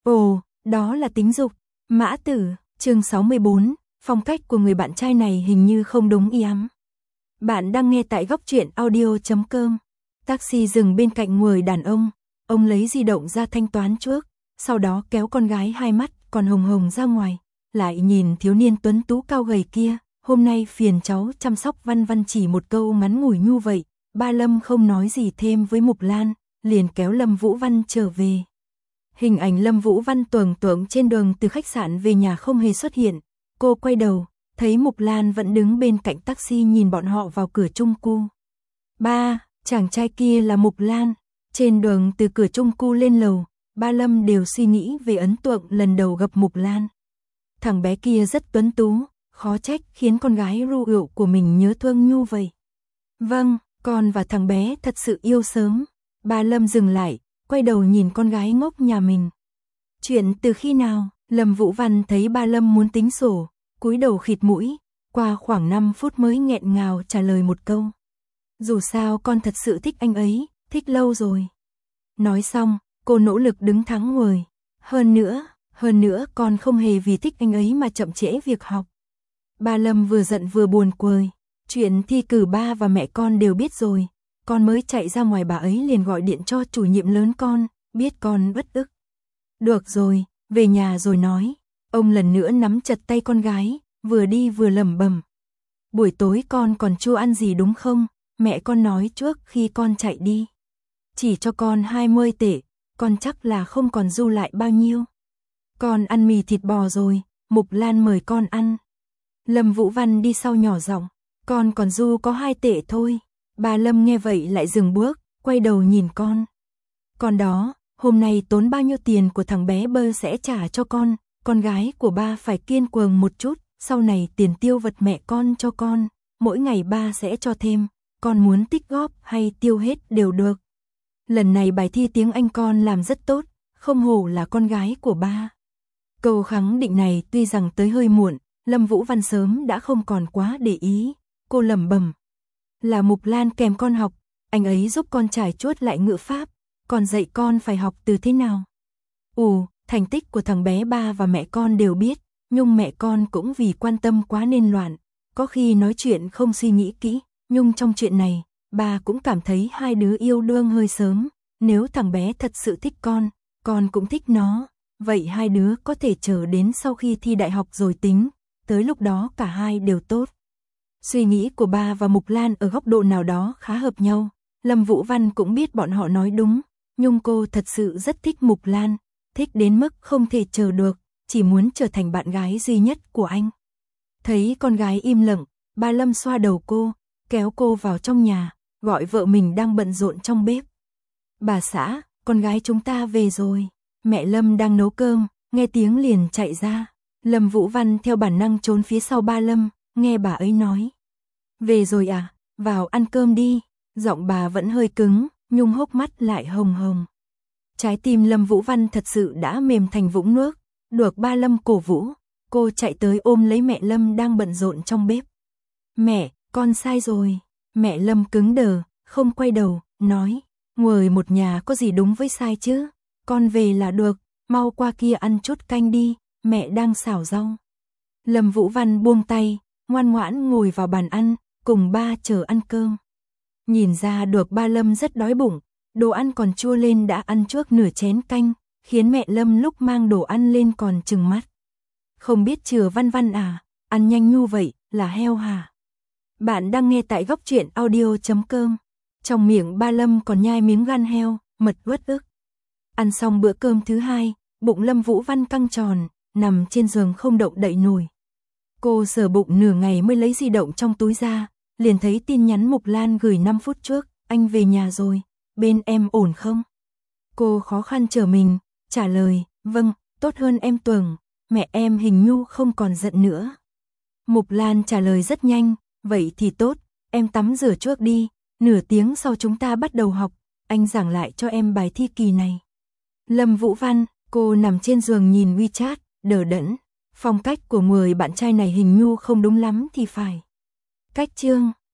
Ồ, đó là tính dục. Mã Tử, chương 64, phong cách của người bạn trai này hình như không đúng ý ắm. Bạn đang nghe tại góc truyện audio.com. Taxi dừng bên cạnh người đàn ông lấy di động ra thanh toán trước, sau đó kéo con gái hai mắt còn hồng hồng ra ngoài, lại nhìn thiếu niên tuấn tú cao gầy kia, hôm nay phiền cháu chăm sóc Văn Văn chỉ một câu ngắn ngủi như vậy, ba Lâm không nói gì thêm với Mục Lan, liền kéo Lâm Vũ Văn trở về. Hình ảnh Lâm Vũ Văn tuồng tuồng trên đường từ khách sạn về nhà không hề xuất hiện, cô quay đầu, thấy Mục Lan vẫn đứng bên cạnh taxi nhìn bọn họ vào cửa chung cư. Ba, chàng trai kia là Mục Lan. Trên đường từ cửa chung cư lên lầu, ba Lâm đều suy nghĩ về ấn tượng lần đầu gặp Mục Lan. Thằng bé kia rất tuấn tú, khó trách khiến con gái ru rượu của mình nhớ thương như vậy. Vâng, con và thằng bé thật sự yêu sớm. Ba Lâm dừng lại, quay đầu nhìn con gái ngốc nhà mình. Chuyện từ khi nào? Lâm Vũ Văn thấy ba Lâm muốn tính sổ, cúi đầu khịt mũi, qua khoảng 5 phút mới nghẹn ngào trả lời một câu. Dù sao con thật sự thích anh ấy, thích lâu rồi. Nói xong, cô nỗ lực đứng thẳng người. Hơn nữa con không hề vì thích anh ấy mà chậm trễ việc học. Ba Lâm vừa giận vừa buồn cười. Chuyện thi cử ba và mẹ con đều biết rồi. Con mới chạy ra ngoài bà ấy liền gọi điện cho chủ nhiệm lớn con, biết con bất ức. Được rồi, về nhà rồi nói. Ông lần nữa nắm chặt tay con gái, vừa đi vừa lẩm bẩm. Buổi tối con còn chưa ăn gì đúng không? Mẹ con nói trước khi con chạy đi. Chỉ cho con 20 tệ, con chắc là không còn dư lại bao nhiêu. Con ăn mì thịt bò rồi, Mục Lan mời con ăn. Lâm Vũ Văn đi sau nhỏ giọng, con còn dư có 2 tệ thôi. Bà Lâm nghe vậy lại dừng bước, quay đầu nhìn con. Con đó, hôm nay tốn bao nhiêu tiền của thằng bé Bơ sẽ trả cho con gái của ba phải kiên cường một chút, sau này tiền tiêu vặt mẹ con cho con, mỗi ngày ba sẽ cho thêm, con muốn tích góp hay tiêu hết đều được. Lần này bài thi tiếng Anh con làm rất tốt, không hổ là con gái của ba. Câu khẳng định này tuy rằng tới hơi muộn, Lâm Vũ Văn sớm đã không còn quá để ý, cô lẩm bẩm. Là Mục Lan kèm con học, anh ấy giúp con trải chuốt lại ngữ pháp, còn dạy con phải học từ thế nào. Thành tích của thằng bé ba và mẹ con đều biết, nhưng mẹ con cũng vì quan tâm quá nên loạn, có khi nói chuyện không suy nghĩ kỹ, nhưng trong chuyện này, ba cũng cảm thấy hai đứa yêu đương hơi sớm, nếu thằng bé thật sự thích con cũng thích nó, vậy hai đứa có thể chờ đến sau khi thi đại học rồi tính, tới lúc đó cả hai đều tốt. Suy nghĩ của ba và Mục Lan ở góc độ nào đó khá hợp nhau, Lâm Vũ Văn cũng biết bọn họ nói đúng, nhưng cô thật sự rất thích Mục Lan, thích đến mức không thể chờ được, chỉ muốn trở thành bạn gái duy nhất của anh. Thấy con gái im lặng, ba Lâm xoa đầu cô, kéo cô vào trong nhà, gọi vợ mình đang bận rộn trong bếp. Bà xã, con gái chúng ta về rồi. Mẹ Lâm đang nấu cơm, nghe tiếng liền chạy ra. Lâm Vũ Văn theo bản năng trốn phía sau ba Lâm, nghe bà ấy nói. Về rồi à, vào ăn cơm đi. Giọng bà vẫn hơi cứng, nhưng hốc mắt lại hồng hồng. Trái tim Lâm Vũ Văn thật sự đã mềm thành vũng nước. Được ba Lâm cổ vũ, cô chạy tới ôm lấy mẹ Lâm đang bận rộn trong bếp. Mẹ, con sai rồi. Mẹ Lâm cứng đờ, không quay đầu, nói. Người một nhà có gì đúng với sai chứ? Con về là được, mau qua kia ăn chút canh đi, mẹ đang xào rau. Lâm Vũ Văn buông tay, ngoan ngoãn ngồi vào bàn ăn, cùng ba chờ ăn cơm. Nhìn ra được ba Lâm rất đói bụng, đồ ăn còn chua lên đã ăn trước nửa chén canh, khiến mẹ Lâm lúc mang đồ ăn lên còn trừng mắt. Không biết chừa Văn Văn à, ăn nhanh như vậy, là heo hả? Bạn đang nghe tại góc truyện audio.com. Trong miệng ba Lâm còn nhai miếng gan heo, mật uất ức. Ăn xong bữa cơm thứ hai, bụng Lâm Vũ Văn căng tròn, nằm trên giường không động đậy nổi. Cô sờ bụng nửa ngày mới lấy di động trong túi ra, liền thấy tin nhắn Mục Lan gửi 5 phút trước, anh về nhà rồi, bên em ổn không? Cô khó khăn trở mình, trả lời, vâng, tốt hơn em tưởng, mẹ em hình như không còn giận nữa. Mục Lan trả lời rất nhanh, vậy thì tốt, em tắm rửa trước đi, nửa tiếng sau chúng ta bắt đầu học, anh giảng lại cho em bài thi kỳ này. Lâm Vũ Văn, cô nằm trên giường nhìn WeChat, đờ đẫn, phong cách của người bạn trai này hình như không đúng lắm thì phải. Cách chương